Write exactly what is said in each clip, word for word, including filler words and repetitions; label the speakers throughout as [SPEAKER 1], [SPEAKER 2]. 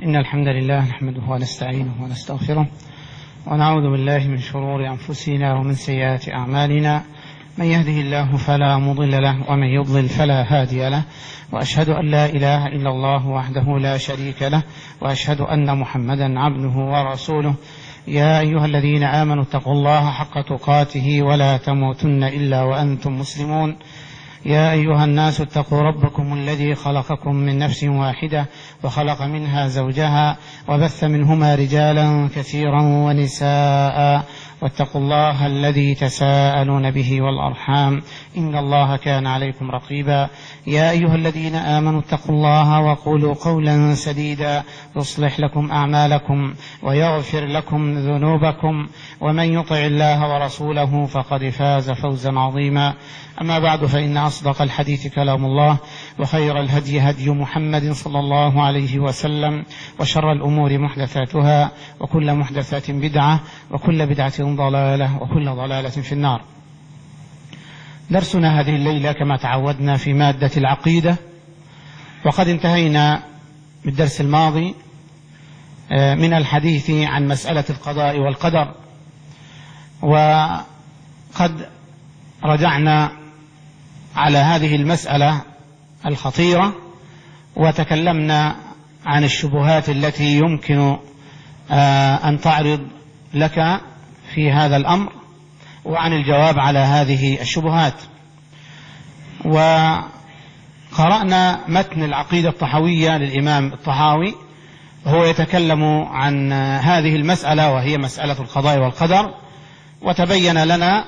[SPEAKER 1] إن الحمد لله نحمده ونستعينه ونستغفره ونعوذ بالله من شرور أنفسنا ومن سيئات أعمالنا، من يهده الله فلا مضل له ومن يضلل فلا هادي له، وأشهد أن لا إله إلا الله وحده لا شريك له، وأشهد أن محمدا عبده ورسوله. يا أيها الذين آمنوا اتقوا الله حق تقاته ولا تموتن إلا وأنتم مسلمون. يا أيها الناس اتقوا ربكم الذي خلقكم من نفس واحدة وخلق منها زوجها وبث منهما رجالا كثيرا ونساء، واتقوا الله الذي تساءلون به والأرحام إن الله كان عليكم رقيبا. يا أيها الذين آمنوا اتقوا الله وقولوا قولا سديدا يصلح لكم أعمالكم ويغفر لكم ذنوبكم، ومن يطع الله ورسوله فقد فاز فوزا عظيما. أما بعد، فإن أصدق الحديث كلام الله، وخير الهدي هدي محمد صلى الله عليه وسلم، وشر الأمور محدثاتها، وكل محدثات بدعة، وكل بدعة ضلالة، وكل ضلالة في النار. درسنا هذه الليلة كما تعودنا في مادة العقيدة، وقد انتهينا بالدرس الماضي من الحديث عن مسألة القضاء والقدر، وقد رجعنا على هذه المسألة الخطيرة وتكلمنا عن الشبهات التي يمكن أن تعرض لك في هذا الأمر، وعن الجواب على هذه الشبهات. وقرأنا متن العقيدة الطحاوية للإمام الطحاوي، هو يتكلم عن هذه المسألة وهي مسألة القضاء والقدر، وتبين لنا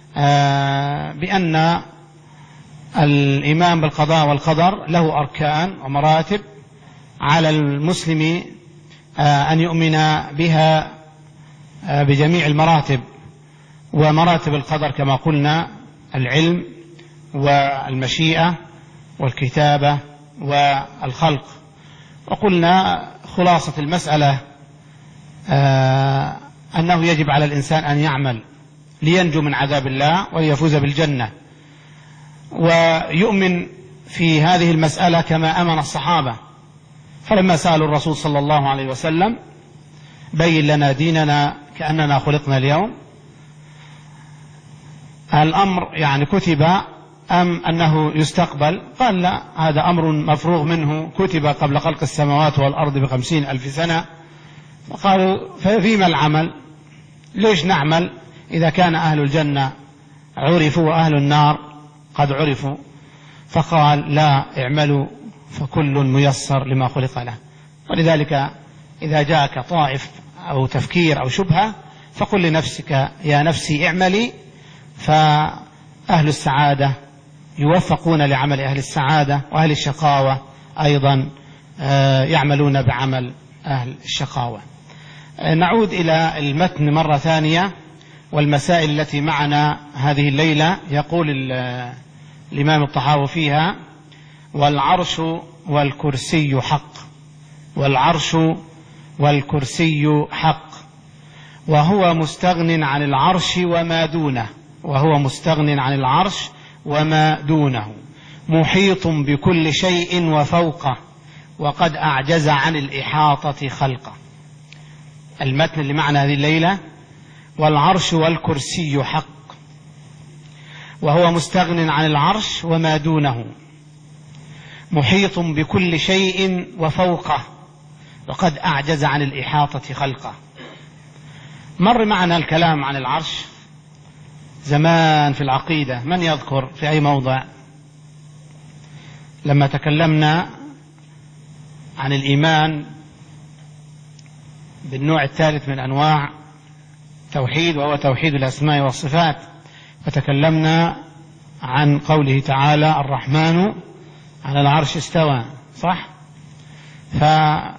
[SPEAKER 1] بأن الإيمان بالقضاء والقدر له أركان ومراتب، على المسلم أن يؤمن بها بجميع المراتب. ومراتب القدر كما قلنا العلم والمشيئة والكتابة والخلق. وقلنا خلاصة المسألة أنه يجب على الإنسان أن يعمل لينجو من عذاب الله وليفوز بالجنة، ويؤمن في هذه المسألة كما أمن الصحابة، فلما سألوا الرسول صلى الله عليه وسلم بين لنا ديننا كأننا خلقنا اليوم، الأمر يعني كتب أم أنه يستقبل؟ قال لا، هذا أمر مفروغ منه، كتب قبل خلق السماوات والأرض بخمسين ألف سنة. فقالوا ففيما العمل؟ ليش نعمل إذا كان أهل الجنة عرفوا وأهل النار قد عرفوا؟ فقال لا، اعملوا فكل ميسر لما خلق له. ولذلك إذا جاءك طائف أو تفكير أو شبهة فقل لنفسك يا نفسي اعملي، فأهل السعادة يوفقون لعمل أهل السعادة، وأهل الشقاوة أيضا يعملون بعمل أهل الشقاوة. نعود إلى المتن مرة ثانية والمسائل التي معنا هذه الليلة. يقول الإمام الطحاوي فيها: والعرش والكرسي حق، والعرش والكرسي حق، وهو مستغن عن العرش وما دونه، وهو مستغن عن العرش وما دونه، محيط بكل شيء وفوقه، وقد أعجز عن الإحاطة خلقه. المتن اللي معنا هذه الليلة: والعرش والكرسي حق، وهو مستغن عن العرش وما دونه، محيط بكل شيء وفوقه، وقد أعجز عن الإحاطة خلقه. مر معنا الكلام عن العرش زمان في العقيدة، من يذكر في أي موضع لما تكلمنا عن الإيمان بالنوع الثالث من أنواع توحيد، وهو توحيد الأسماء والصفات، فتكلمنا عن قوله تعالى: الرحمن على العرش استوى، صح؟ فذكر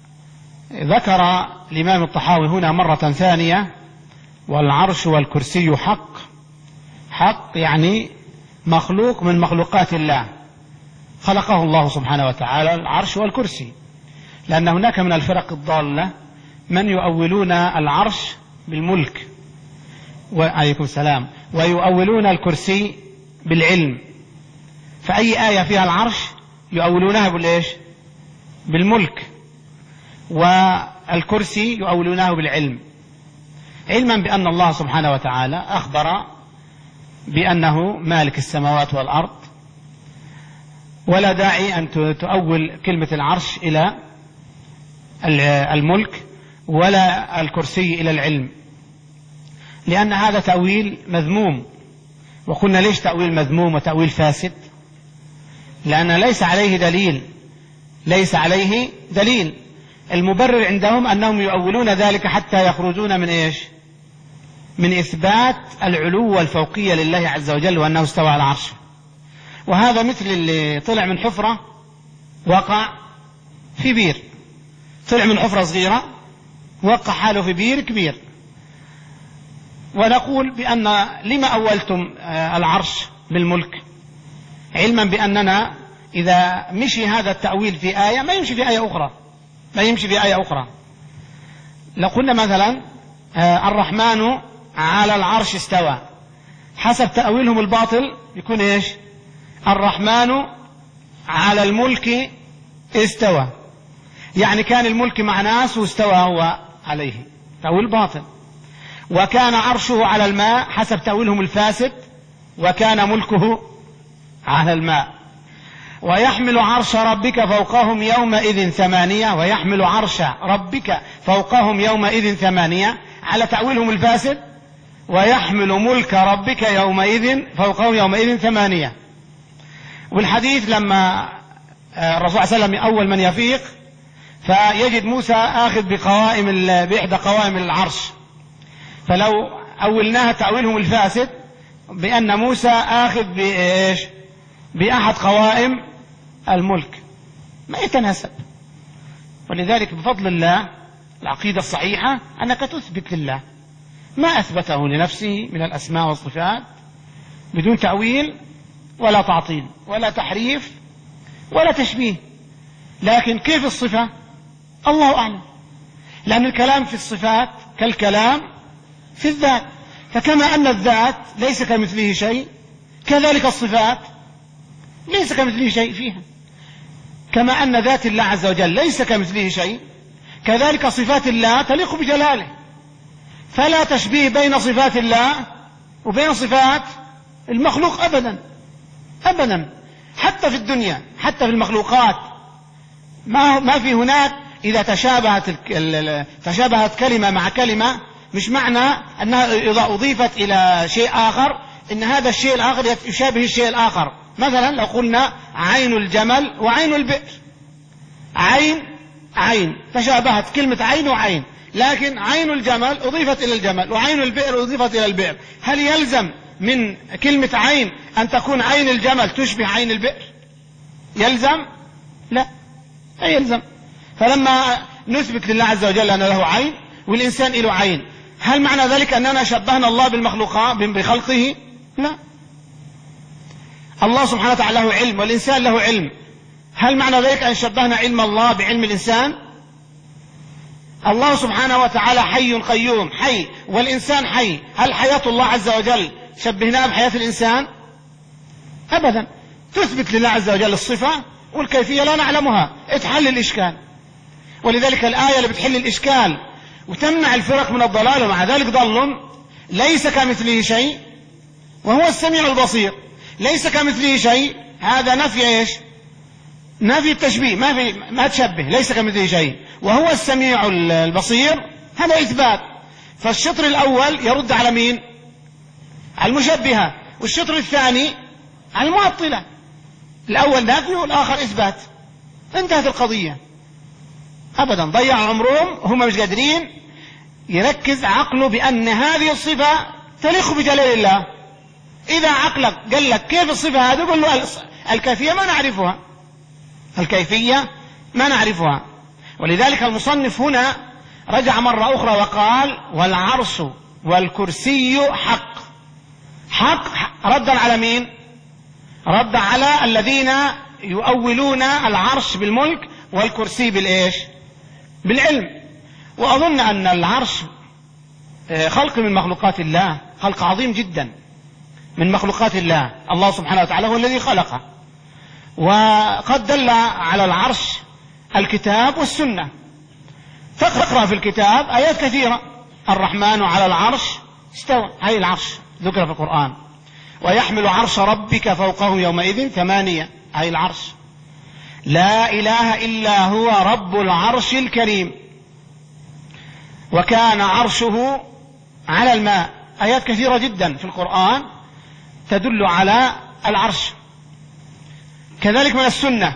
[SPEAKER 1] الإمام الطحاوي هنا مرة ثانية: والعرش والكرسي حق. حق يعني مخلوق من مخلوقات الله، خلقه الله سبحانه وتعالى العرش والكرسي، لأن هناك من الفرق الضالة من يؤولون العرش بالملك، وعليكم السلام، ويؤولون الكرسي بالعلم. فأي آية فيها العرش يؤولونها بالإيش؟ بالملك. والكرسي يؤولونه بالعلم، علما بأن الله سبحانه وتعالى أخبر بأنه مالك السماوات والأرض، ولا داعي أن تؤول كلمة العرش إلى الملك ولا الكرسي إلى العلم، لأن هذا تأويل مذموم. وقلنا ليش تأويل مذموم وتأويل فاسد؟ لأن ليس عليه دليل، ليس عليه دليل. المبرر عندهم أنهم يؤولون ذلك حتى يخرجون من إيش؟ من إثبات العلو والفوقية لله عز وجل وأنه استوى على عرشه. وهذا مثل اللي طلع من حفرة وقع في بير، طلع من حفرة صغيرة وقع حاله في بير كبير. ونقول بأن لما أولتم العرش بالملك، علما بأننا إذا مشي هذا التأويل في آية ما يمشي في آية أخرى، ما يمشي في آية أخرى. لو قلنا مثلا الرحمن على العرش استوى، حسب تأويلهم الباطل يكون إيش؟ الرحمن على الملك استوى، يعني كان الملك مع ناس واستوى هو عليه، تأويل باطل. وكان عرشه على الماء، حسب تأويلهم الفاسد، وكان ملكه على الماء. ويحمل عرش ربك فوقهم يومئذ ثمانية، ويحمل عرش ربك فوقهم يومئذ ثمانية، على تأويلهم الفاسد، ويحمل ملك ربك يومئذ فوقهم يومئذ ثمانية. والحديث لما الرسول صلى الله عليه وسلم أول من يفيق فيجد موسى آخذ بقوائم بإحدى قوائم العرش، فلو أولناها تأويلهم الفاسد بأن موسى آخذ بإيش؟ بأحد قوائم الملك، ما يتناسب. ولذلك بفضل الله العقيدة الصحيحة أنك تثبت لله ما أثبته لنفسه من الأسماء والصفات بدون تأويل ولا تعطيل ولا تحريف ولا تشبيه. لكن كيف الصفة؟ الله أعلم، لأن الكلام في الصفات كالكلام في الذات، فكما أن الذات ليس كمثله شيء كذلك الصفات ليس كمثله شيء فيها. كما أن ذات الله عز وجل ليس كمثله شيء كذلك صفات الله تليق بجلاله، فلا تشبيه بين صفات الله وبين صفات المخلوق أبدا أبدا. حتى في الدنيا، حتى في المخلوقات، ما ما في هناك إذا تشابهت تشابهت كلمة مع كلمة، مش معنى أنها إذا أضيفت إلى شيء آخر إن هذا الشيء الآخر يشابه الشيء الآخر. مثلا لو قلنا عين الجمل وعين البئر، عين عين تشابهت كلمة عين وعين، لكن عين الجمل أضيفت إلى الجمل وعين البئر أضيفت إلى البئر. هل يلزم من كلمة عين أن تكون عين الجمل تشبه عين البئر؟ يلزم؟ لا، لا يلزم. فلما نثبت لله عز وجل أن له عين والإنسان له عين، هل معنى ذلك أننا شبهنا الله بالمخلوقات بخلقه؟ لا. الله سبحانه وتعالى له علم والإنسان له علم، هل معنى ذلك أن شبهنا علم الله بعلم الإنسان؟ الله سبحانه وتعالى حي قيوم، حي والإنسان حي، هل حياة الله عز وجل شبهناها بحياة الإنسان؟ أبدا. تثبت لله عز وجل الصفة والكيفية لا نعلمها، اتحل الإشكال. ولذلك الآية اللي بتحل الإشكال وتمنع الفرق من الضلال ومع ذلك ضلهم، ليس كمثله شيء وهو السميع البصير. ليس كمثله شيء، هذا نفي ايش؟ نفي التشبيه، ما في ما تشبه، ليس كمثله شيء وهو السميع البصير، هذا إثبات. فالشطر الأول يرد على مين؟ على المشبهة، والشطر الثاني على المعطلة. الأول نفي والآخر إثبات، انتهت القضية. أبدا ضيع عمرهم، هم مش قادرين يركز عقله بأن هذه الصفة تليق بجلال الله. إذا عقلك قال لك كيف الصفة هذه، قل له الكيفية ما نعرفها، الكيفية ما نعرفها. ولذلك المصنف هنا رجع مرة أخرى وقال والعرش والكرسي حق. حق ردا على مين؟ رد على الذين يؤولون العرش بالملك والكرسي بالإيش؟ بالعلم. وأظن أن العرش خلق من مخلوقات الله، خلق عظيم جدا من مخلوقات الله. الله سبحانه وتعالى هو الذي خلقه، وقد دل على العرش الكتاب والسنة. تقرأ في الكتاب آيات كثيرة، الرحمن على العرش استوى، هاي العرش ذكر في القرآن، ويحمل عرش ربك فوقهم يومئذ ثمانية، هاي العرش، لا إله إلا هو رب العرش الكريم، وكان عرشه على الماء. آيات كثيرة جدا في القرآن تدل على العرش. كذلك من السنة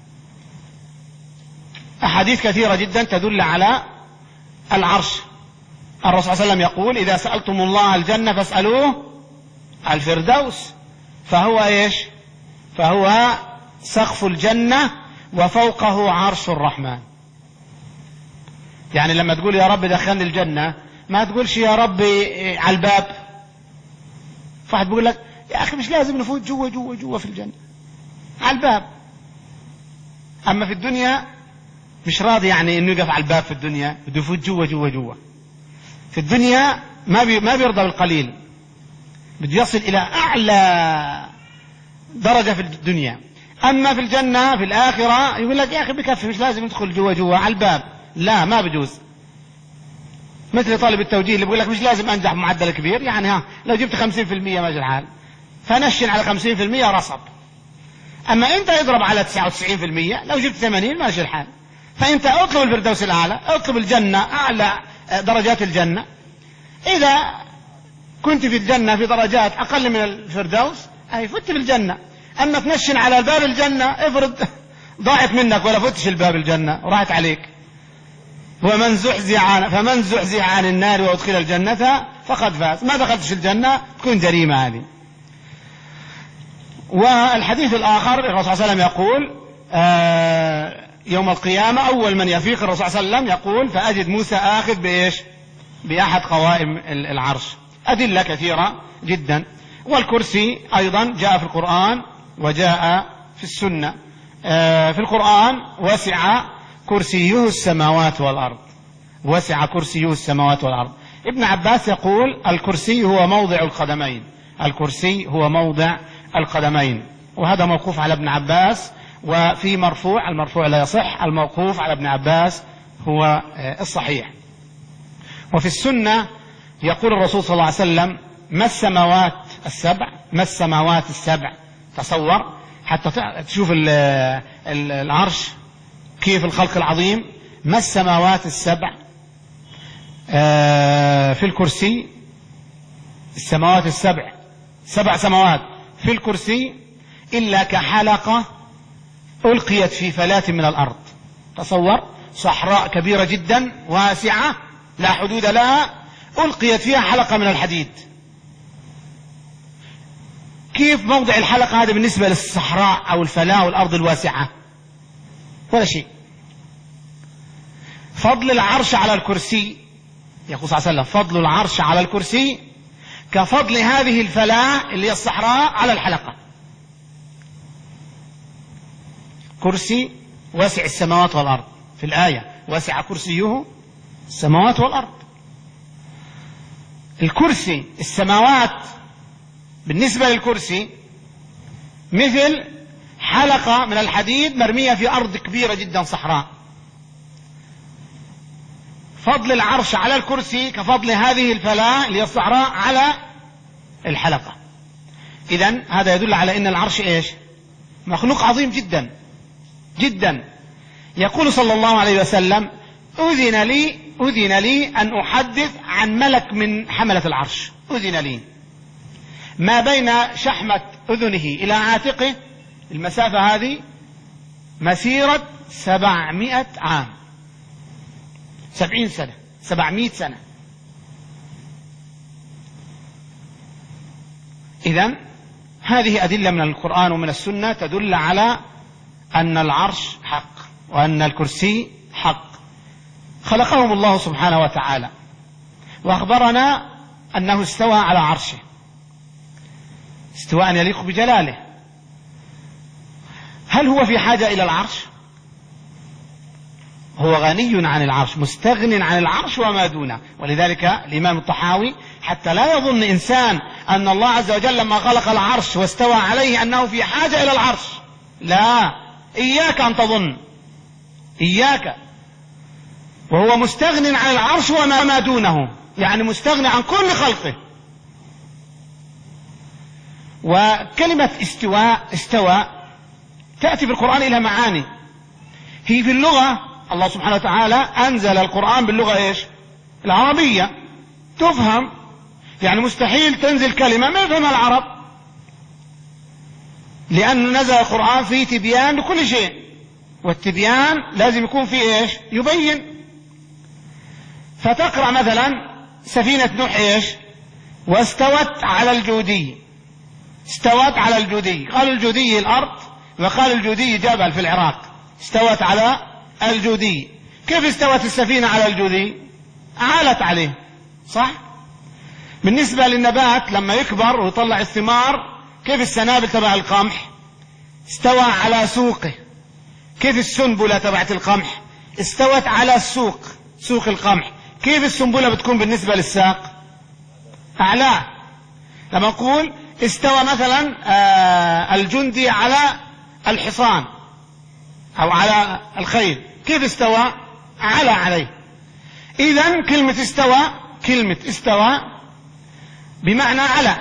[SPEAKER 1] أحاديث كثيرة جدا تدل على العرش. الرسول صلى الله عليه وسلم يقول: إذا سألتم الله الجنة فاسألوه الفردوس، فهو إيش؟ فهو سقف الجنة وفوقه عرش الرحمن. يعني لما تقول يا رب دخلني الجنة ما تقولش يا رب على الباب. فواحد بيقول لك يا أخي مش لازم نفوت جوا جوا جوا في الجنة، على الباب. أما في الدنيا مش راضي يعني إنه يقف على الباب في الدنيا، بده يفوت جوا جوا جوا. في الدنيا ما بي ما بيرضى بالقليل، بده يصل إلى أعلى درجة في الدنيا. أما في الجنة في الآخرة يقول لك يا أخي بكفي مش لازم ندخل جوا جوا على الباب، لا ما بجوز. مثل طالب التوجيه اللي بيقول لك مش لازم أنجح بمعدل كبير، يعني ها لو جبت خمسين في المية ماشي الحال، فنشن على خمسين في المية رصب. أما أنت اضرب على تسعة وتسعين في المية، لو جبت ثمانين ماشي الحال. فأنت اطلب الفردوس الأعلى، اطلب الجنة، أعلى درجات الجنة. إذا كنت في الجنة في درجات أقل من الفردوس أي فت في الجنة. أما تنشن على الباب الجنة افرض ضاعت منك ولا فتش الباب الجنة وراحت عليك. ومن زحزح عن فمن زحزح عن النار وادخل الجنة فقد فاز. ما دخلتش الجنة تكون جريمة هذه. والحديث الآخر الرسول صلى الله عليه وسلم يقول آه يوم القيامة أول من يفيق الرسول صلى الله عليه وسلم يقول: فأجد موسى آخذ بإيش؟ بأحد قوائم العرش. أدلة كثيرة جدا. والكرسي أيضا جاء في القرآن وجاء في السنة. آه في القرآن: وسع كرسيه السماوات والأرض، وسع كرسيه السماوات والأرض. ابن عباس يقول: الكرسي هو موضع القدمين، الكرسي هو موضع القدمين. وهذا موقوف على ابن عباس. وفي مرفوع، المرفوع لا يصح، الموقوف على ابن عباس هو الصحيح. وفي السنة يقول الرسول صلى الله عليه وسلم: ما السماوات السبع، ما السماوات السبع. تصور حتى تشوف العرش كيف الخلق العظيم. ما السماوات السبع في الكرسي، السماوات السبع، سبع سماوات في الكرسي إلا كحلقة ألقيت في فلاة من الأرض. تصور صحراء كبيرة جدا واسعة لا حدود لها، ألقيت فيها حلقة من الحديد. كيف موضع الحلقة هذا بالنسبة للصحراء أو الفلاة والأرض الواسعة؟ ولا شيء. فضل العرش على الكرسي، يقول صلى الله عليه وسلم: فضل العرش على الكرسي كفضل هذه الفلاة اللي هي الصحراء على الحلقة. كرسي واسع السماوات والأرض، في الآية: واسع كرسيه السماوات والأرض. الكرسي، السماوات بالنسبة للكرسي مثل حلقة من الحديد مرمية في أرض كبيرة جدا صحراء. فضل العرش على الكرسي كفضل هذه الفلاة اللي هي الصحراء على الحلقة. إذن هذا يدل على أن العرش إيش؟ مخلوق عظيم جدا جدا. يقول صلى الله عليه وسلم: أذن لي أذن لي أن أحدث عن ملك من حملة العرش. أذن لي ما بين شحمة أذنه إلى عاتقه، المسافة هذه مسيرة سبعمائة عام، سبعين سنة، سبعمائة سنة. إذن هذه أدلة من القرآن ومن السنة تدل على أن العرش حق وأن الكرسي حق. خلقهم الله سبحانه وتعالى، وأخبرنا أنه استوى على عرشه استواء يليق بجلاله. هل هو في حاجة إلى العرش؟ هو غني عن العرش، مستغن عن العرش وما دونه. ولذلك الإمام الطحاوي: حتى لا يظن إنسان أن الله عز وجل لما خلق العرش واستوى عليه أنه في حاجة إلى العرش. لا، إياك أن تظن، إياك. وهو مستغن عن العرش وما دونه، يعني مستغني عن كل خلقه. وكلمة استواء استوى تأتي في القرآن إلى معاني. هي في اللغة الله سبحانه وتعالى أنزل القرآن باللغة إيش؟ العربية، تفهم. يعني مستحيل تنزل كلمة ما يفهمها العرب، لأن نزل القرآن فيه تبيان لكل شيء، والتبيان لازم يكون فيه إيش؟ يبين. فتقرأ مثلا سفينة نوح إيش؟ واستوت على الجودي، استوت على الجودي، قال الجودي الأرض وقال الجودي جبل في العراق، استوت على الجودي. كيف استوت السفينة على الجودي؟ عالت عليه، صح؟ بالنسبة للنبات لما يكبر ويطلع الثمار، كيف السنابل تبع القمح؟ استوى على سوقه. كيف السنبلة تبعت القمح؟ استوت على السوق، سوق القمح. كيف السنبلة بتكون بالنسبة للساق؟ أعلى. لما نقول استوى مثلا آه الجندي على الحصان أو على الخيل، كيف استوى؟ على عليه. إذن كلمة استوى، كلمة استوى بمعنى على،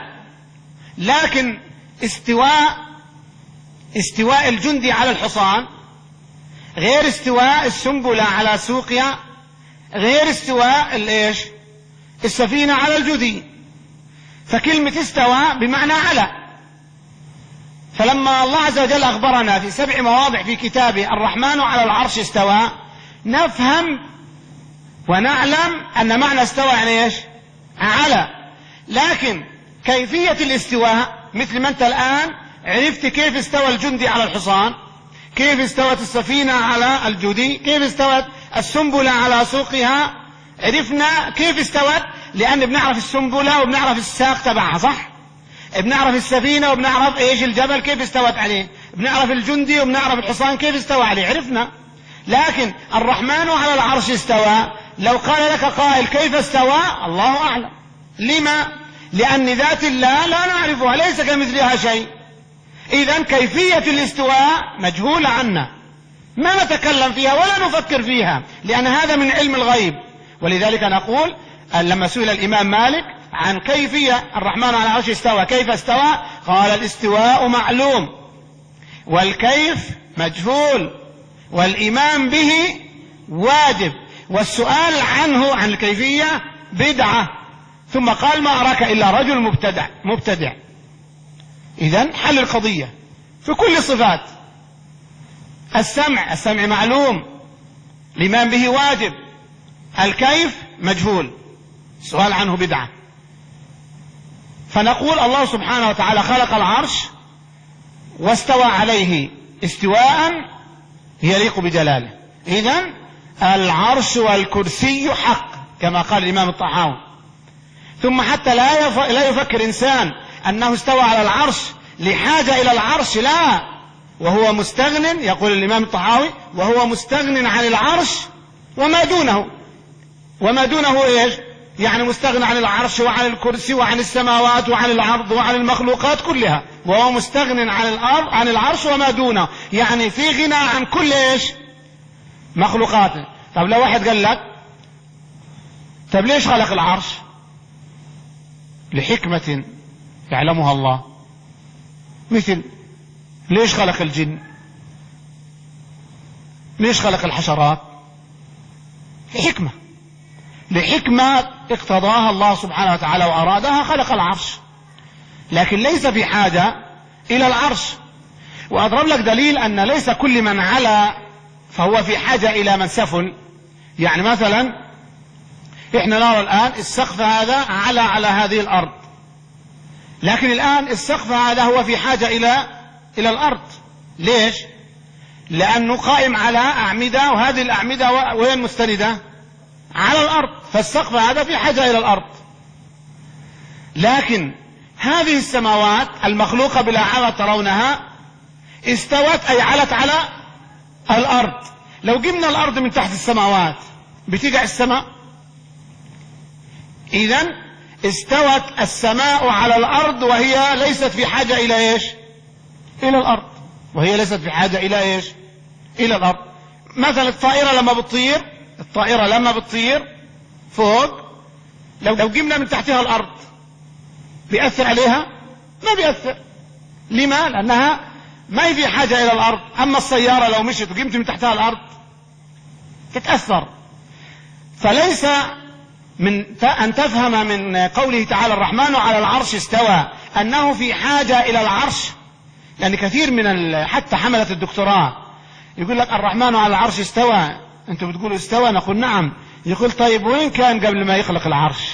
[SPEAKER 1] لكن استواء استواء الجندي على الحصان غير استواء السنبلة على سوقها، غير استواء الايش؟ السفينة على الجودي. فكلمة استوى بمعنى على. فلما الله عز وجل أخبرنا في سبع مواضع في كتابه الرحمن على العرش استوى، نفهم ونعلم أن معنى استوى يعني ايش؟ على. لكن كيفية الاستواء مثل ما أنت الآن عرفت كيف استوى الجندي على الحصان، كيف استوت السفينة على الجودي، كيف استوت السنبلة على سوقها، عرفنا كيف استوت لأن بنعرف السنبلة وبنعرف الساق تبعها، صح؟ بنعرف السفينة وبنعرف ايش الجبل كيف استوت عليه، بنعرف الجندي وبنعرف الحصان كيف استوى عليه، عرفنا. لكن الرحمن على العرش استوى، لو قال لك قائل كيف استوى؟ الله أعلم. لما؟ لأن ذات الله لا نعرفها، ليس كمثلها شيء. إذن كيفية الاستواء مجهولة عنا، ما نتكلم فيها ولا نفكر فيها، لأن هذا من علم الغيب. ولذلك نقول لما سئل الإمام مالك عن كيفية الرحمن على العرش استوى كيف استوى، قال الاستواء معلوم والكيف مجهول والإيمان به واجب والسؤال عنه عن الكيفية بدعة. ثم قال ما أراك إلا رجل مبتدع مبتدع. إذن حل القضية في كل الصفات. السمع السمع معلوم، الإيمان به واجب، الكيف مجهول، السؤال عنه بدعة. فنقول الله سبحانه وتعالى خلق العرش واستوى عليه استواء يليق بجلاله. إذن العرش والكرسي حق كما قال الإمام الطحاوي. ثم حتى لا لا يفكر إنسان أنه استوى على العرش لحاجة إلى العرش، لا، وهو مستغن، يقول الإمام الطحاوي وهو مستغن عن العرش وما دونه. وما دونه إيش؟ يعني مستغن عن العرش وعن الكرسي وعن السماوات وعن الأرض وعن المخلوقات كلها، وهو مستغن عن الأرض عن العرش وما دونه، يعني في غنى عن كل إيش؟ مخلوقاته. طب لو واحد قال لك طب ليش خلق العرش؟ لحكمة يعلمها الله. مثل ليش خلق الجن؟ ليش خلق الحشرات؟ لحكمة لحكمة اقتضاها الله سبحانه وتعالى وأرادها خلق العرش، لكن ليس في حاجة إلى العرش. وأضرب لك دليل أن ليس كل من علا فهو في حاجة إلى من سفل. يعني مثلا إحنا نرى الآن السقف هذا على على هذه الأرض، لكن الآن السقف هذا هو في حاجة إلى إلى الأرض. ليش؟ لأنه قائم على أعمدة، وهذه الأعمدة وين مستندة؟ على الأرض، فالسقف هذا في حاجة إلى الأرض. لكن هذه السماوات المخلوقة بلا عمد ترونها استوت أي علت على الأرض. لو جبنا الأرض من تحت السماوات بتقع السماء. إذن استوت السماء على الأرض وهي ليست في حاجة إلى إيش؟ إلى الأرض، وهي ليست في حاجة إلى إيش؟ إلى الأرض. مثلا الطائرة لما بتطير الطائرة لما بتطير فوق لو لو جبنا من تحتها الأرض بيأثر عليها؟ ما بيأثر. لما؟ لأنها ما هي في حاجة إلى الأرض. أما السيارة لو مشت وجبت من تحتها الأرض تتأثر. فليس من أن تفهم من قوله تعالى الرحمن على العرش استوى أنه في حاجة إلى العرش، لأن كثير من حتى حملة الدكتوراه يقول لك الرحمن على العرش استوى، أنتم بتقولوا استوى، نقول نعم. يقول طيب وين كان قبل ما يخلق العرش؟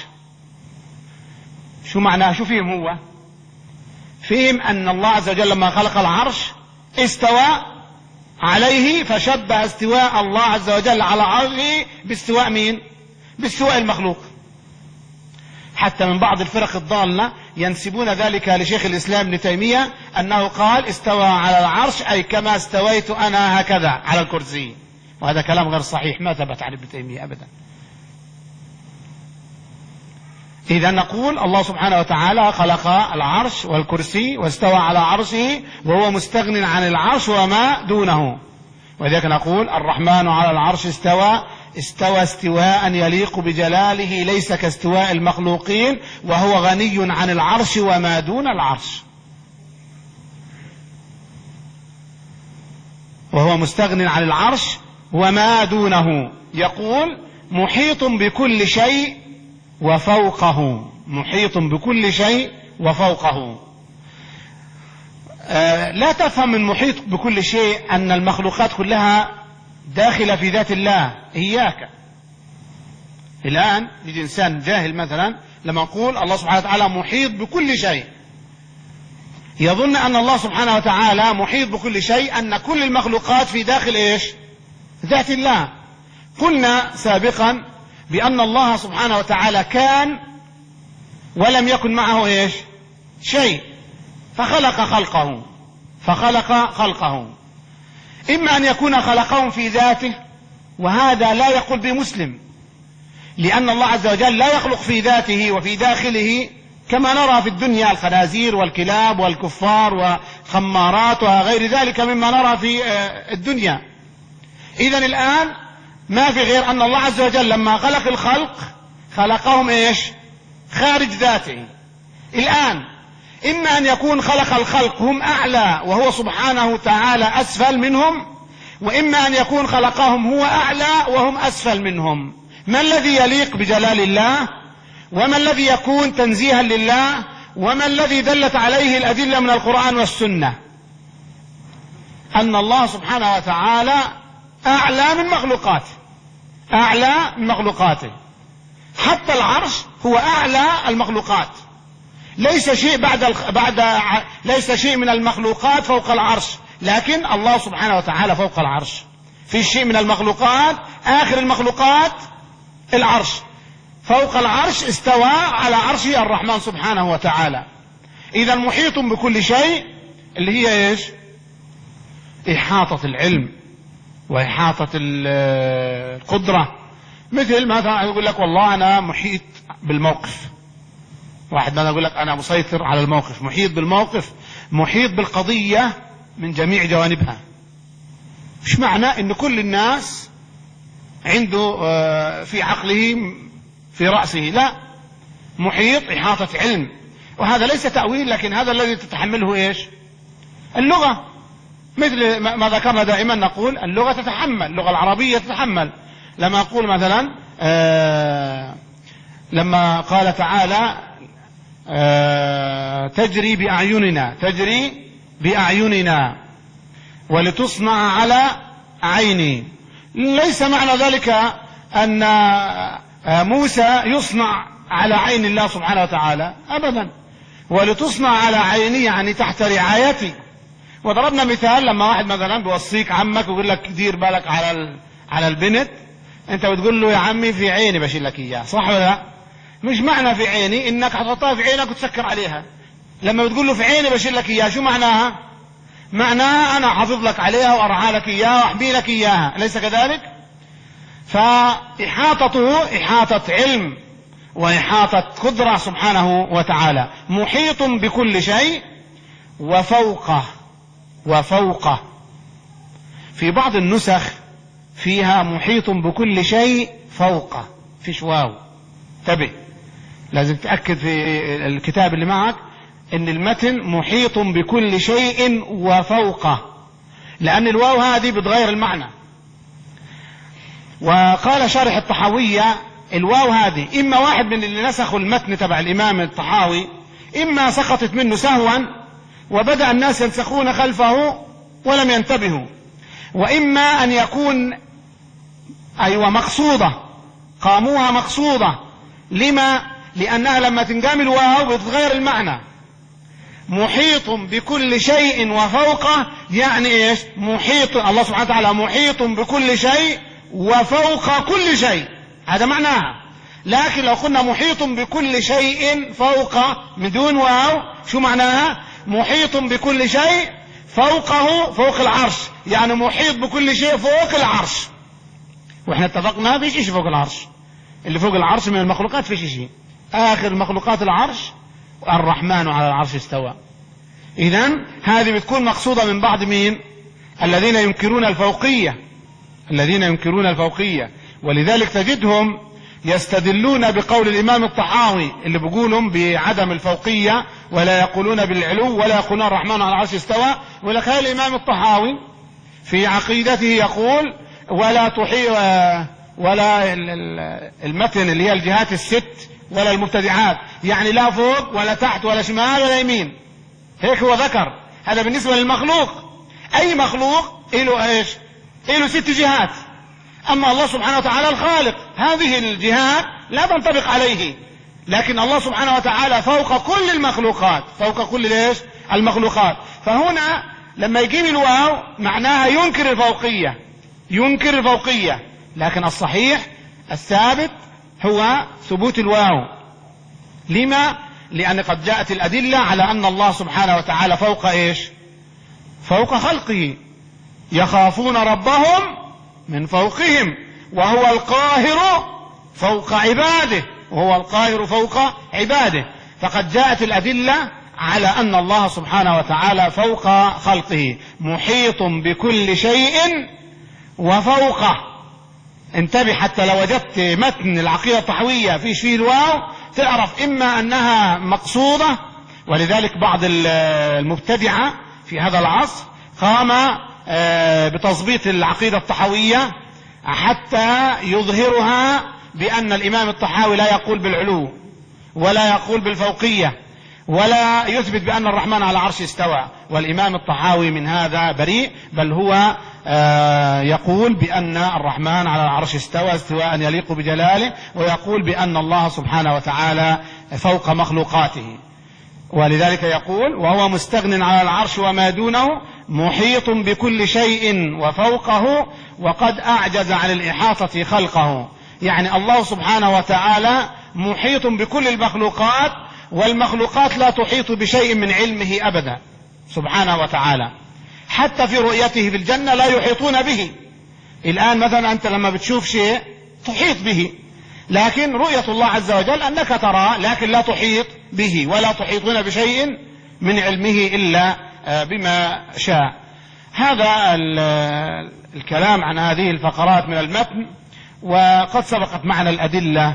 [SPEAKER 1] شو معناه؟ شو فيهم هو؟ فهم أن الله عز وجل لما خلق العرش استوى عليه، فشبه استواء الله عز وجل على عرشه باستواء مين؟ باستواء المخلوق. حتى من بعض الفرق الضالة ينسبون ذلك لشيخ الإسلام ابن تيمية أنه قال استوى على العرش أي كما استويت أنا هكذا على الكرسي، وهذا كلام غير صحيح ما ثبت عن ابن تيمية أبدا. إذا نقول الله سبحانه وتعالى خلق العرش والكرسي واستوى على عرشه وهو مستغن عن العرش وما دونه، ولذلك نقول الرحمن على العرش استوى استوى استواء يليق بجلاله ليس كاستواء المخلوقين، وهو غني عن العرش وما دون العرش، وهو مستغن عن العرش وما دونه. يقول محيط بكل شيء وفوقه، محيط بكل شيء وفوقه. آه لا تفهم من محيط بكل شيء أن المخلوقات كلها داخلة في ذات الله، إياك. الآن يجي إنسان جاهل مثلا لما نقول الله سبحانه وتعالى محيط بكل شيء يظن أن الله سبحانه وتعالى محيط بكل شيء، أن كل المخلوقات في داخل إيش؟ ذات الله. قلنا سابقا بأن الله سبحانه وتعالى كان ولم يكن معه إيش؟ شيء، فخلق خلقه فخلق خلقه إما أن يكون خلقهم في ذاته، وهذا لا يقول بمسلم، لأن الله عز وجل لا يخلق في ذاته وفي داخله كما نرى في الدنيا الخنازير والكلاب والكفار وخمارات وغير ذلك مما نرى في الدنيا. إذن الآن ما في غير أن الله عز وجل لما خلق الخلق خلقهم إيش؟ خارج ذاته. الآن إما أن يكون خلق الخلق هم أعلى وهو سبحانه تعالى أسفل منهم، وإما أن يكون خلقهم هو أعلى وهم أسفل منهم. ما الذي يليق بجلال الله؟ وما الذي يكون تنزيها لله؟ وما الذي دلت عليه الأدلة من القرآن والسنة؟ أن الله سبحانه وتعالى أعلى من مخلوقاته، أعلى من مخلوقاته. حتى العرش هو أعلى المخلوقات، ليس شيء بعد الخ... بعد ليس شيء من المخلوقات فوق العرش، لكن الله سبحانه وتعالى فوق العرش. في شيء من المخلوقات آخر المخلوقات العرش، فوق العرش استوى على عرشه الرحمن سبحانه وتعالى. إذا محيط بكل شيء اللي هي إيش؟ إحاطة العلم وإحاطة القدرة. مثل مثلا يقول لك والله أنا محيط بالموقف، واحد ما يقول لك أنا مسيطر على الموقف، محيط بالموقف، محيط بالقضية من جميع جوانبها. مش معنى أن كل الناس عنده في عقله في رأسه، لا، محيط إحاطة علم. وهذا ليس تأويل، لكن هذا الذي تتحمله إيش؟ اللغة. مثل ما ذكرنا دائما نقول اللغة تتحمل، اللغة العربية تتحمل. لما أقول مثلا آه لما قال تعالى آه تجري بأعيننا، تجري بأعيننا ولتصنع على عيني، ليس معنى ذلك أن موسى يصنع على عين الله سبحانه وتعالى أبدا. ولتصنع على عيني يعني تحت رعايتي. وضربنا مثال لما واحد مثلا بيوصيك عمك ويقول لك دير بالك على على البنت، انت بتقول له يا عمي في عيني بشيل لك اياه، صح ولا لا؟ مش معنى في عيني انك هتحطها في عينك وتسكر عليها. لما بتقول له في عيني بشيل لك اياه شو معناها؟ معناها انا حافظ لك عليها وارعى لك اياها واحمي لك اياها، اليس كذلك؟ فإحاطته إحاطة علم وإحاطة قدرة سبحانه وتعالى. محيط بكل شيء وفوقه، وفوقه. في بعض النسخ فيها محيط بكل شيء فوقه، فيش واو. انتبه، لازم تأكد في الكتاب اللي معك ان المتن محيط بكل شيء وفوقه، لان الواو هذه بتغير المعنى. وقال شارح الطحاوية الواو هذه اما واحد من اللي نسخوا المتن تبع الامام الطحاوي، اما سقطت منه سهوا وبدأ الناس ينسخون خلفه ولم ينتبهوا، واما ان يكون ايوه مقصودة، قاموها مقصودة. لما؟ لانها لما تنقام الواو بتتغير المعنى. محيط بكل شيء وفوقه يعني ايش؟ محيط، الله سبحانه وتعالى محيط بكل شيء وفوق كل شيء، هذا معناها. لكن لو قلنا محيط بكل شيء فوق من دون واو، شو معناها؟ محيط بكل شيء فوقه، فوق العرش، يعني محيط بكل شيء فوق العرش. واحنا اتفقنا فيش شيء فوق العرش، اللي فوق العرش من المخلوقات فيش شيء، اخر المخلوقات العرش، الرحمن على العرش استوى. اذن هذه بتكون مقصودة من بعض مين؟ الذين ينكرون الفوقية، الذين ينكرون الفوقية. ولذلك تجدهم يستدلون بقول الامام الطحاوي اللي بيقولهم بعدم الفوقية ولا يقولون بالعلو ولا يقولون الرحمن على العرش استوى. ولك هذا الامام الطحاوي في عقيدته يقول ولا تحيط، ولا المتن اللي هي الجهات الست ولا المبتدعات، يعني لا فوق ولا تحت ولا شمال ولا يمين، هيك هو ذكر. هذا بالنسبة للمخلوق، اي مخلوق له ايش؟ له ست جهات. اما الله سبحانه وتعالى الخالق هذه الجهات لا تنطبق عليه، لكن الله سبحانه وتعالى فوق كل المخلوقات، فوق كل ليش؟ المخلوقات. فهنا لما يجيب الواو معناها ينكر الفوقية، ينكر الفوقية، لكن الصحيح الثابت هو ثبوت الواو. لما؟ لأن قد جاءت الأدلة على أن الله سبحانه وتعالى فوق إيش؟ فوق خلقه، يخافون ربهم من فوقهم وهو القاهر فوق عباده، وهو القاهر فوق عباده. فقد جاءت الأدلة على أن الله سبحانه وتعالى فوق خلقه، محيط بكل شيء وفوقه. انتبه، حتى لو وجدت متن العقيدة الطحاوية فيش فيه الواو تعرف إما أنها مقصودة. ولذلك بعض المبتدعة في هذا العصر قام بتظبيط العقيدة الطحاوية حتى يظهرها بأن الإمام الطحاوي لا يقول بالعلو ولا يقول بالفوقية ولا يثبت بأن الرحمن على عرش استوى، والإمام الطحاوي من هذا بريء، بل هو يقول بأن الرحمن على العرش استوى استواء يليق بجلاله، ويقول بأن الله سبحانه وتعالى فوق مخلوقاته. ولذلك يقول وهو مستغن على العرش وما دونه محيط بكل شيء وفوقه وقد أعجز عن الإحاطة خلقه. يعني الله سبحانه وتعالى محيط بكل المخلوقات، والمخلوقات لا تحيط بشيء من علمه أبدا سبحانه وتعالى، حتى في رؤيته في الجنة لا يحيطون به. الآن مثلا أنت لما بتشوف شيء تحيط به، لكن رؤية الله عز وجل أنك ترى لكن لا تحيط به، ولا تحيطون بشيء من علمه إلا بما شاء. هذا الكلام عن هذه الفقرات من المتن، وقد سبقت معنا الأدلة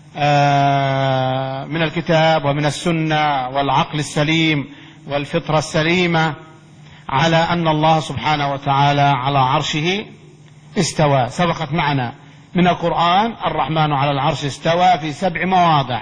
[SPEAKER 1] من الكتاب ومن السنة والعقل السليم والفطرة السليمة على أن الله سبحانه وتعالى على عرشه استوى. سبقت معنا من القرآن الرحمن على العرش استوى في سبع مواضع،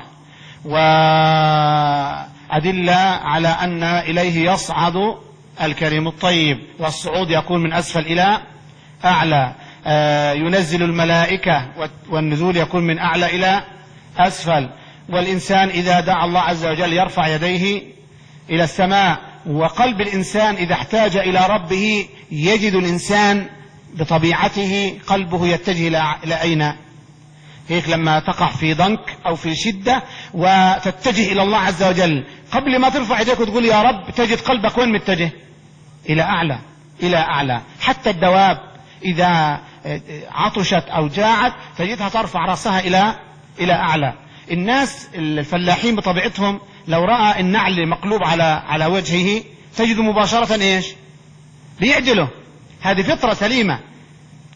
[SPEAKER 1] وأدلة على أن إليه يصعد الكريم الطيب، والصعود يكون من أسفل إلى أعلى، ينزل الملائكة والنزول يكون من أعلى إلى أسفل، والإنسان إذا دعا الله عز وجل يرفع يديه إلى السماء، وقلب الإنسان إذا احتاج إلى ربه يجد الإنسان بطبيعته قلبه يتجه إلى أين؟ هيك لما تقع في ضنك أو في شدة وتتجه إلى الله عز وجل، قبل ما ترفع يديك وتقول يا رب تجد قلبك وين متجه؟ إلى أعلى، إلى أعلى. حتى الدواب إذا عطشت أو جاعت تجدها ترفع رأسها إلى إلى أعلى. الناس الفلاحين بطبيعتهم لو رأى النعل مقلوب على على وجهه تجد مباشرة إيش؟ بيعجله. هذه فطرة سليمة.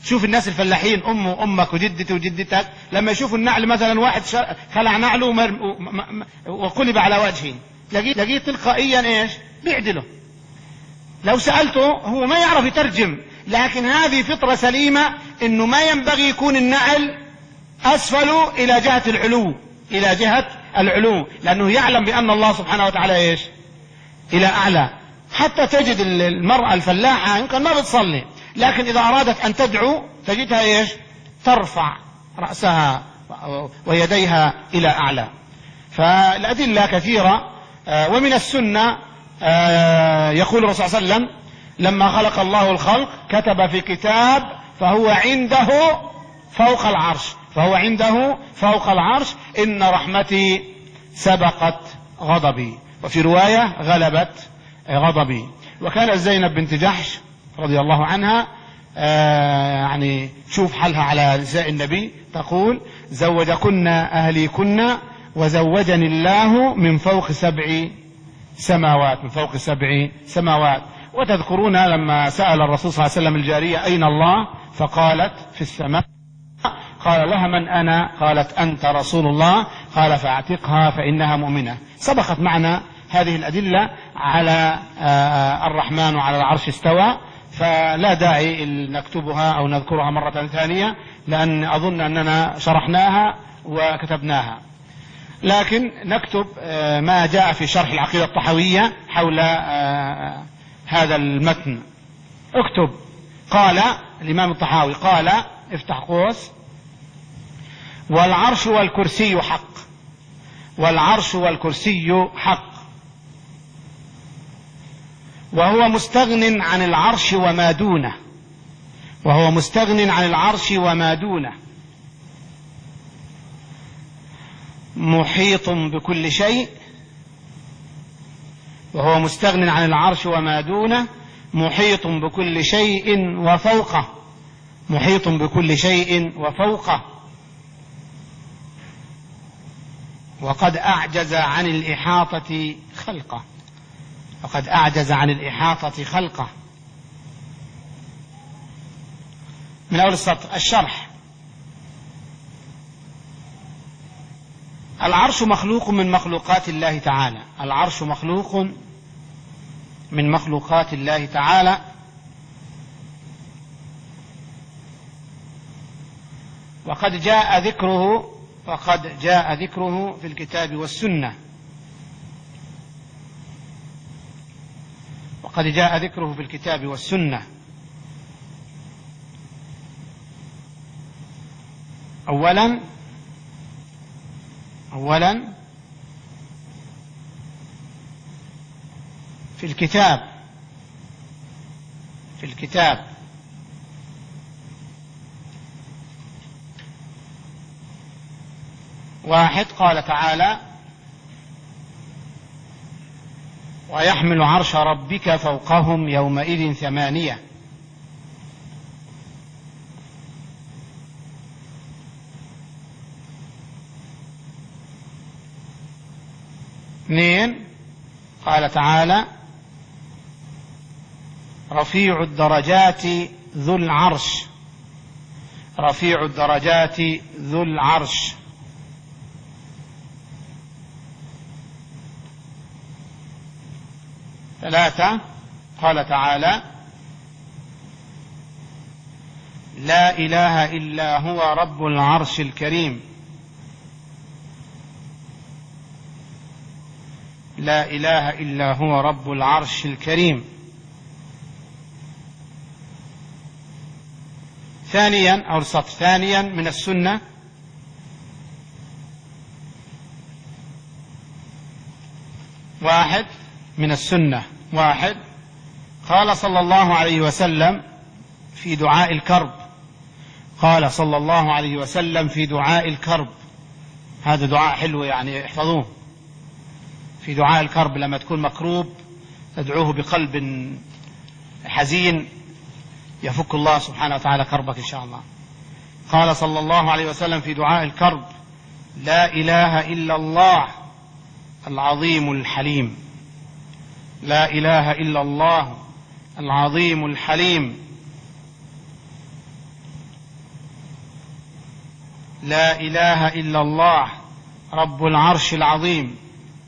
[SPEAKER 1] شوف الناس الفلاحين، أمه وأمك وجدتي وجدتك، لما يشوفوا النعل مثلا واحد خلع نعله وقلب على وجهه، تلاقيه تلقائيا إيش بيعدله. لو سألته هو ما يعرف يترجم، لكن هذه فطرة سليمة إنه ما ينبغي يكون النعل أسفل إلى جهة العلو، إلى جهة العلو، لأنه يعلم بأن الله سبحانه وتعالى إيش إلى أعلى. حتى تجد المرأة الفلاحة يمكن ما بتصلي، لكن إذا أرادت أن تدعو تجدها إيش ترفع رأسها ويديها إلى أعلى. فالأدلة كثيرة. ومن السنة يقول الرسول صلى الله عليه وسلم لما خلق الله الخلق كتب في كتاب فهو عنده فوق العرش، فهو عنده فوق العرش إن رحمتي سبقت غضبي، وفي رواية غلبت غضبي. وكانت زينب بنت جحش رضي الله عنها آه يعني شوف حالها على نساء النبي، تقول زوجكن أهليكن وزوجني الله من فوق سبع سماوات، من فوق سبع سماوات. وتذكرون لما سأل الرسول صلى الله عليه وسلم الجارية أين الله، فقالت في السماء، قال لها من أنا، قالت أنت رسول الله، قال فاعتقها فإنها مؤمنة. سبقت معنا هذه الأدلة على الرحمن وعلى العرش استوى، فلا داعي نكتبها أو نذكرها مرة ثانية، لأن أظن أننا شرحناها وكتبناها. لكن نكتب ما جاء في شرح العقيدة الطحوية حول هذا المتن. اكتب قال الإمام الطحاوي، قال افتح قوس: والعرش والكرسي حق، والعرش والكرسي حق، وهو مستغن عن العرش وما دونه، وهو مستغن عن العرش وما دونه، محيط بكل شيء، وهو مستغن عن العرش وما دونه، محيط بكل شيء وفوقه، محيط بكل شيء وفوقه، وقد أعجز عن الإحاطة خلقه، وقد أعجز عن الإحاطة خلقه. من أول السطر الشرح: العرش مخلوق من مخلوقات الله تعالى، العرش مخلوق من مخلوقات الله تعالى، وقد جاء ذكره وقد جاء ذكره في الكتاب والسنة، وقد جاء ذكره في الكتاب والسنة. أولا أولا في الكتاب في الكتاب واحد قال تعالى: ويحمل عرش ربك فوقهم يومئذ ثمانية. اثنين قال تعالى: رفيع الدرجات ذو العرش، رفيع الدرجات ذو العرش. ثلاثة قال تعالى: لا إله إلا هو رب العرش الكريم، لا إله إلا هو رب العرش الكريم. ثانيا أو السطر ثانيا من السنة: واحد من السنة واحد قال صلى الله عليه وسلم في دعاء الكرب، قال صلى الله عليه وسلم في دعاء الكرب، هذا دعاء حلو يعني احفظوه، في دعاء الكرب لما تكون مكروب تدعوه بقلب حزين يفك الله سبحانه وتعالى كربك إن شاء الله. قال صلى الله عليه وسلم في دعاء الكرب: لا إله إلا الله العظيم الحليم، لا إله إلا الله العظيم الحليم. لا إله إلا الله رب العرش العظيم.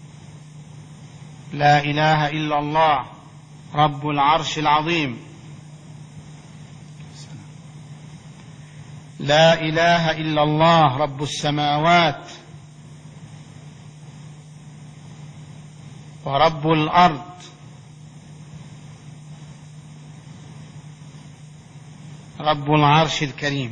[SPEAKER 1] لا إله إلا الله رب العرش العظيم. لا إله إلا الله رب السماوات ورب الأرض رب العرش الكريم.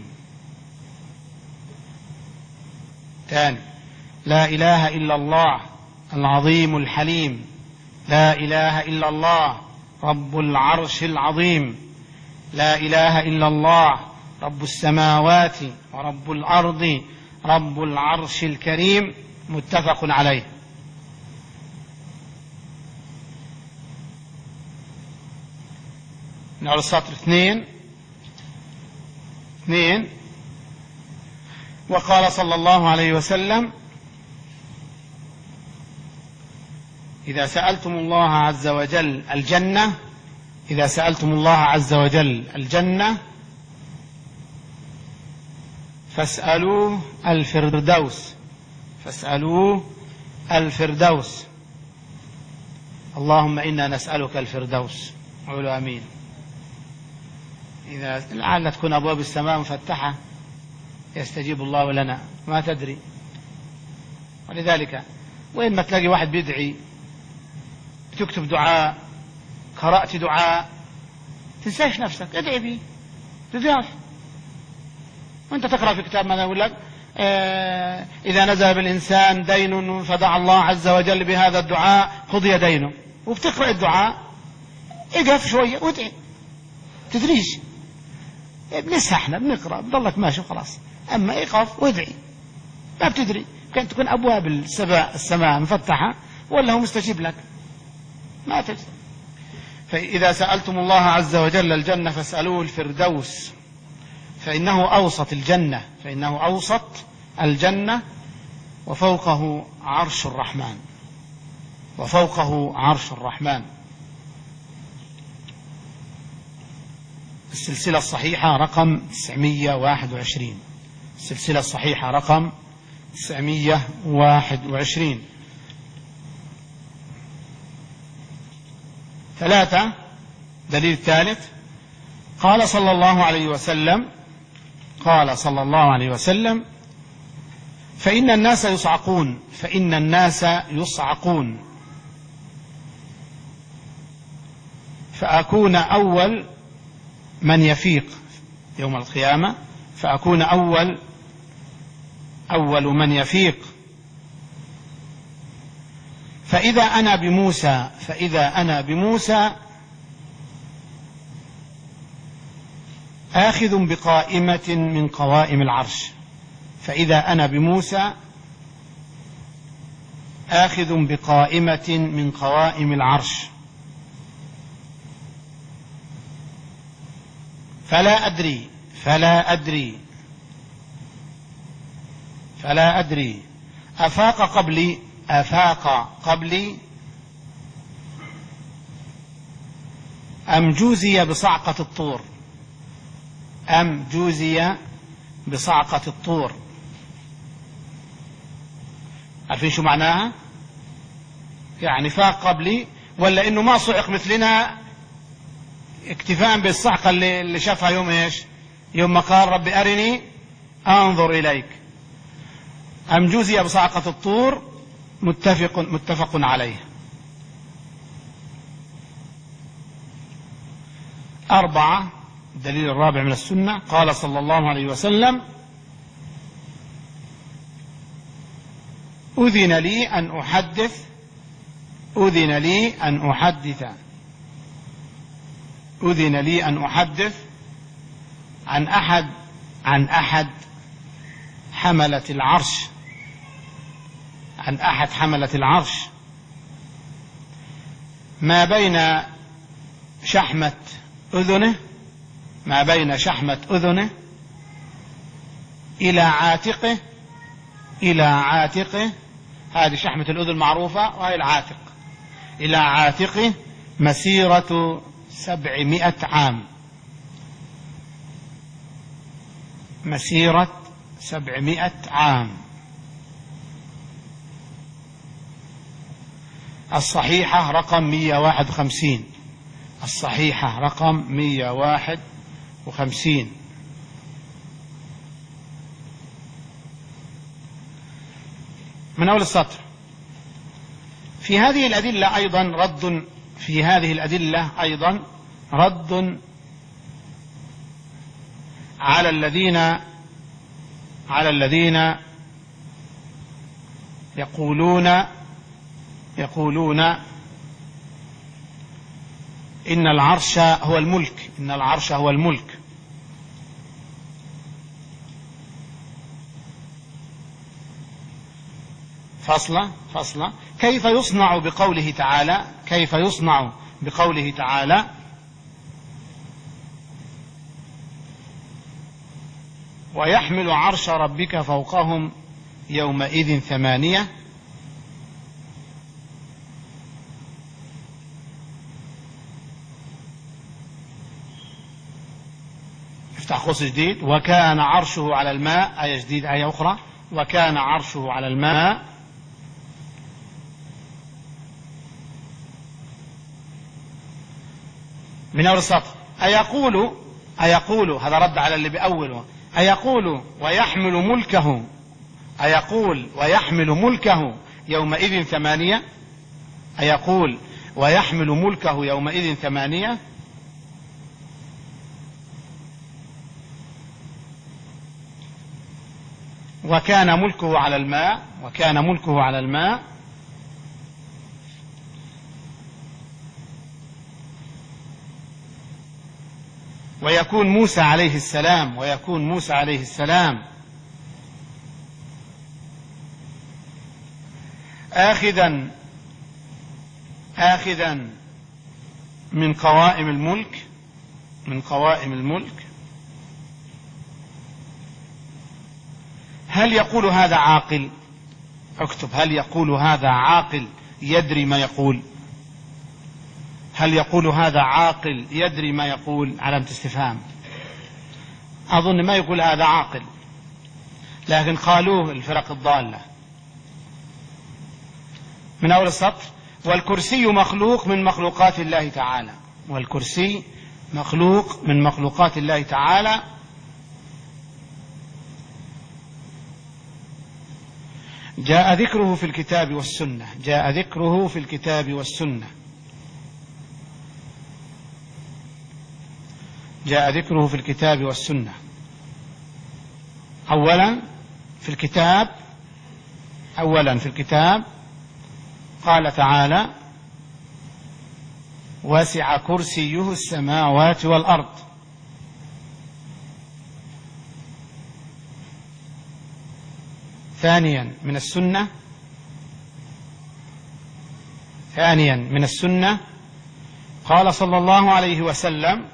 [SPEAKER 1] ثاني: لا إله إلا الله العظيم الحليم. لا إله إلا الله رب العرش العظيم. لا إله إلا الله رب السماوات ورب الأرض رب العرش الكريم. متفق عليه. نقرأ السطر اثنين اثنين. وقال صلى الله عليه وسلم: إذا سألتم الله عز وجل الجنة إذا سألتم الله عز وجل الجنة فاسألوه الفردوس فاسألوه الفردوس. اللهم إنا نسألك الفردوس. قولوا آمين. إذا لعل تكون أبواب السماء مفتحة يستجيب الله لنا، ما تدري. ولذلك وين ما تلاقي واحد بيدعي، بتكتب دعاء، قرأت دعاء، تنساش نفسك، ادعي به، تدعي. وانت تقرأ في كتاب ماذا يقول لك؟ آه إذا نزل بالإنسان دين فدعا الله عز وجل بهذا الدعاء قضي دينه. وبتقرأ الدعاء، اقف شوية وادعي، تدريش. بنسها احنا بنقرأ بضلك ماشي وخلاص. أما اقف وادعي، ما بتدري كانت تكون أبواب السماء السماء مفتحة ولا هو مستجيب لك، ما تدري. فإذا سألتم الله عز وجل الجنة فاسألوه الفردوس، فإنه أوسط الجنة فإنه أوسط الجنة وفوقه عرش الرحمن وفوقه عرش الرحمن. السلسلة الصحيحة رقم تسعمائة وواحد وعشرين. السلسلة الصحيحة رقم تسعمائة وواحد وعشرين. ثلاثة. دليل الثالث: قال صلى الله عليه وسلم قال صلى الله عليه وسلم: فإن الناس يصعقون فإن الناس يصعقون فأكون أول من يفيق يوم القيامة فأكون أول أول من يفيق فإذا أنا بموسى فإذا أنا بموسى آخذ بقائمة من قوائم العرش فإذا أنا بموسى آخذ بقائمة من قوائم العرش فلا أدري فلا أدري فلا أدري أفاق قبلي أفاق قبلي أم جوزي بصعقة الطور أم جوزي بصعقة الطور. عارفين شو معناها؟ يعني فاق قبلي ولا إنه ما صعق مثلنا اكتفاء بالصعقة اللي, اللي شافها يوم إيش؟ يوم ما قال ربي أرني أنظر إليك. أم جوزي بصعقة الطور متفق متفق عليه. أربعة. الدليل الرابع من السنة: قال صلى الله عليه وسلم: أذن لي أن أحدث أذن لي أن أحدث أذن لي أن أحدث عن أحد عن أحد حملة العرش عن أحد حملة العرش ما بين شحمة أذنه ما بين شحمة أذنه إلى عاتقه إلى عاتقه. هذه شحمة الأذن معروفة وهي العاتق. إلى عاتقه مسيرة سبعمائة عام مسيرة سبعمائة عام. الصحيحة رقم مئة وواحد وخمسين. الصحيحة رقم مئة وواحد وخمسين. من أول السطر. في هذه الأدلة أيضا رد في هذه الأدلة أيضا رد على الذين على الذين يقولون يقولون إن العرش هو الملك إن العرش هو الملك. فصلة فصلة كيف يصنع بقوله تعالى كيف يصنع بقوله تعالى ويحمل عرش ربك فوقهم يومئذ ثمانية. افتح قوس جديد. وكان عرشه على الماء. آية جديد آية أخرى. وكان عرشه على الماء من أول السطر. أيقول أيقول هذا رد على اللي بأوله. أيقول ويحمل ملكه أيقول ويحمل ملكه يومئذ ثمانية. أيقول ويحمل ملكه يومئذ ثمانية. وكان ملكه على الماء وكان ملكه على الماء ويكون موسى عليه السلام ويكون موسى عليه السلام آخذا آخذا من قوائم الملك من قوائم الملك. هل يقول هذا عاقل؟ اكتب. هل يقول هذا عاقل يدري ما يقول؟ هل يقول هذا عاقل يدري ما يقول؟ علامة استفهام. أظن ما يقول هذا عاقل، لكن قالوه الفرق الضالة. من أول السطر. والكرسي مخلوق من مخلوقات الله تعالى. والكرسي مخلوق من مخلوقات الله تعالى. جاء ذكره في الكتاب والسنة. جاء ذكره في الكتاب والسنة. جاء ذكره في الكتاب والسنة. أولا في الكتاب أولا في الكتاب قال تعالى وسع كرسيه السماوات والأرض. ثانيا من السنة ثانيا من السنة قال صلى الله عليه وسلم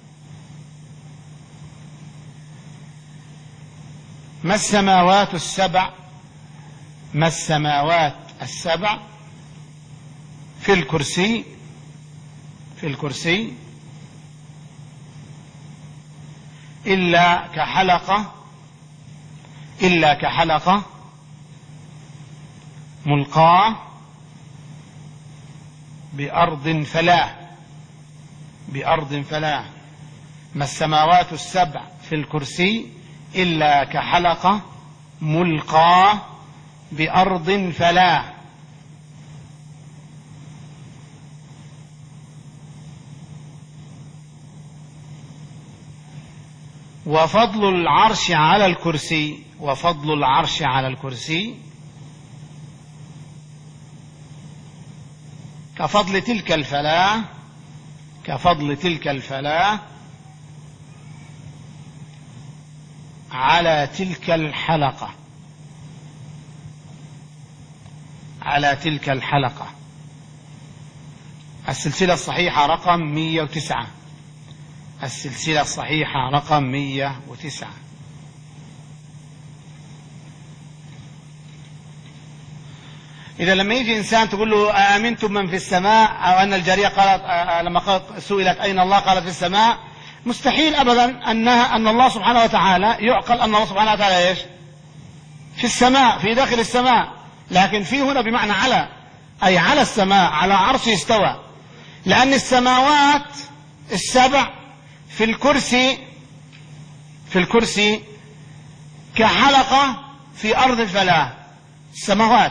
[SPEAKER 1] ما السماوات السبع ما السماوات السبع في الكرسي في الكرسي إلا كحلقة إلا كحلقة ملقاة بأرض فلاة بأرض فلاة. ما السماوات السبع في الكرسي إلا كحلقة ملقاة بأرض فلاة. وفضل العرش على الكرسي وفضل العرش على الكرسي كفضل تلك الفلاة كفضل تلك الفلاة على تلك الحلقة على تلك الحلقة. السلسلة الصحيحة رقم مئة وتسعة. السلسلة الصحيحة رقم مئة وتسعة. إذا لما يجي إنسان تقول له آمنتم من في السماء، أو أن الجارية قالت لما سئلت أين الله قالت في السماء، مستحيل أبدا أنها أن الله سبحانه وتعالى يعقل أن الله سبحانه وتعالى إيش في السماء، في داخل السماء، لكن في هنا بمعنى على، أي على السماء، على عرشه استوى، لأن السماوات السبع في الكرسي في الكرسي كحلقة في أرض الفلاة السماوات،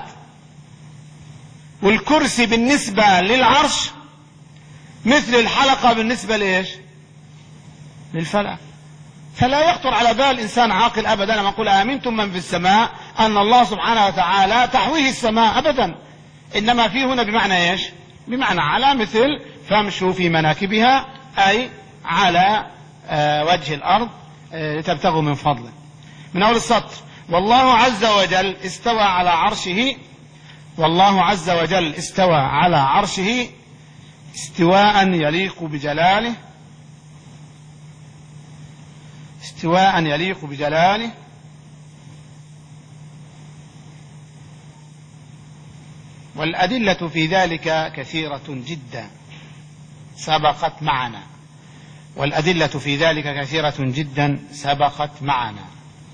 [SPEAKER 1] والكرسي بالنسبة للعرش مثل الحلقة بالنسبة لإيش؟ للفلاة. فلا يخطر على بال إنسان عاقل أبدا لما يقول آمنتم من في السماء أن الله سبحانه وتعالى تحويه السماء أبدا، إنما فيه هنا بمعنى إيش؟ بمعنى على، مثل فامشوا في مناكبها، أي على وجه الأرض لتبتغوا من فضله. من أول السطر: والله عز وجل استوى على عرشه، والله عز وجل استوى على عرشه استواء يليق بجلاله، استواء يليق بجلاله، والأدلة في ذلك كثيرة جدا سبقت معنا، والأدلة في ذلك كثيرة جدا سبقت معنا.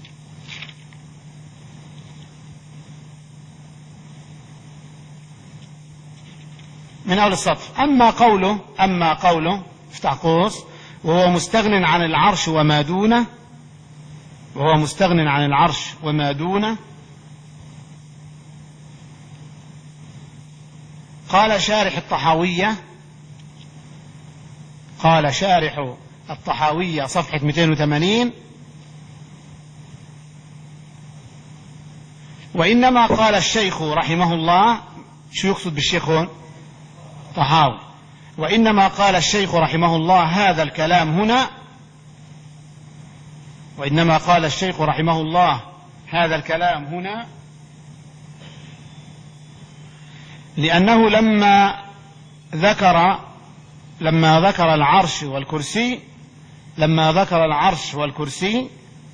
[SPEAKER 1] من أول السطر: أما قوله أما قوله افتح قوس: وهو مستغن عن العرش وما دونه، وهو مستغن عن العرش وما دونه. قال شارح الطحاوية قال شارح الطحاوية صفحة مئتين وثمانين: وإنما قال الشيخ رحمه الله، شو يقصد بالشيخ هون؟ طحاوي. وإنما قال الشيخ رحمه الله هذا الكلام هنا، وإنما قال الشيخ رحمه الله هذا الكلام هنا لأنه لما ذكر لما ذكر العرش والكرسي لما ذكر العرش والكرسي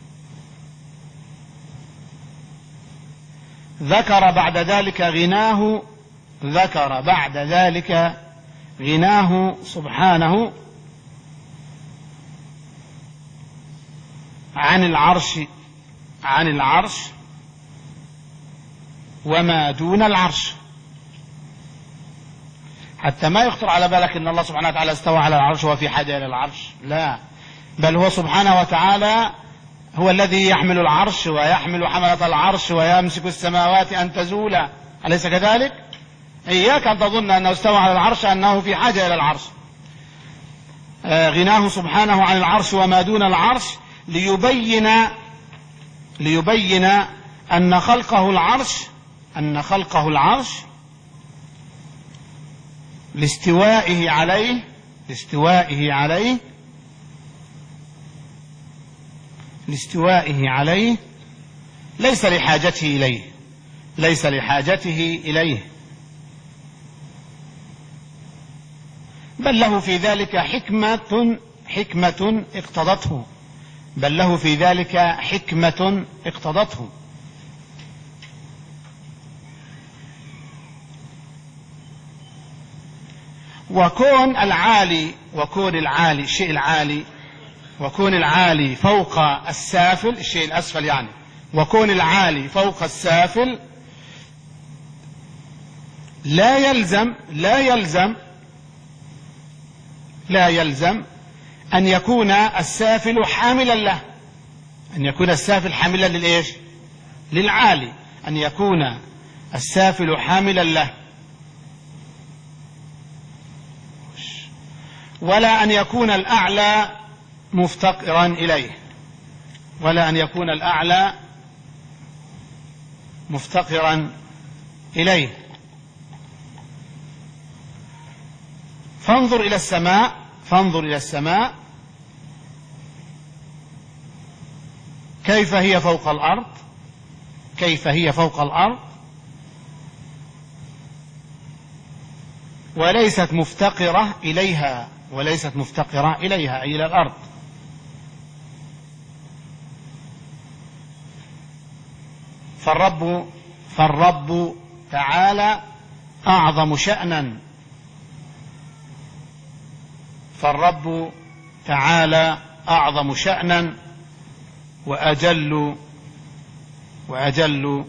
[SPEAKER 1] ذكر بعد ذلك غناه ذكر بعد ذلك غناه سبحانه عن العرش عن العرش وما دون العرش، حتى ما يخطر على بالك ان الله سبحانه وتعالى استوى على العرش وفي حاجة الى العرش، لا، بل هو سبحانه وتعالى هو الذي يحمل العرش ويحمل حملة العرش ويمسك السماوات ان تزولا، أليس كذلك؟ إياك أن تظن أنه استوى على العرش أنه في حاجة إلى العرش. آه غناه سبحانه عن العرش وما دون العرش ليبين ليبين أن خلقه العرش أن خلقه العرش لاستوائه عليه لاستوائه عليه لاستوائه عليه ليس لحاجته إليه ليس لحاجته إليه بل له في ذلك حكمة حكمة اقتضته بل له في ذلك حكمة اقتضته وكون العالي وكون العالي الشيء العالي وكون العالي فوق السافل، الشيء الأسفل يعني، وكون العالي فوق السافل لا يلزم لا يلزم لا يلزم أن يكون السافل حاملا له أن يكون السافل حاملا للإيش؟ للعالي، أن يكون السافل حاملا له، ولا أن يكون الأعلى مفتقرا إليه ولا أن يكون الأعلى مفتقرا إليه. فانظر إلى السماء فانظر إلى السماء كيف هي فوق الأرض كيف هي فوق الأرض وليست مفتقرة إليها وليست مفتقرة إليها أي إلى الأرض. فالرب فالرب تعالى أعظم شأنا فالرب تعالى أعظم شأنا وأجل وأجل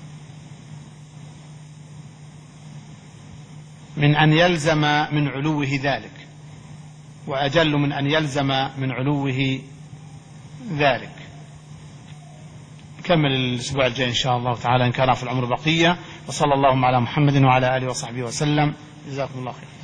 [SPEAKER 1] من أن يلزم من علوه ذلك وأجل من أن يلزم من علوه ذلك. نكمل الأسبوع الجاي إن شاء الله تعالى إن كان في العمر بقية. وصلى اللهم على محمد وعلى آله وصحبه وسلم. جزاكم الله خير.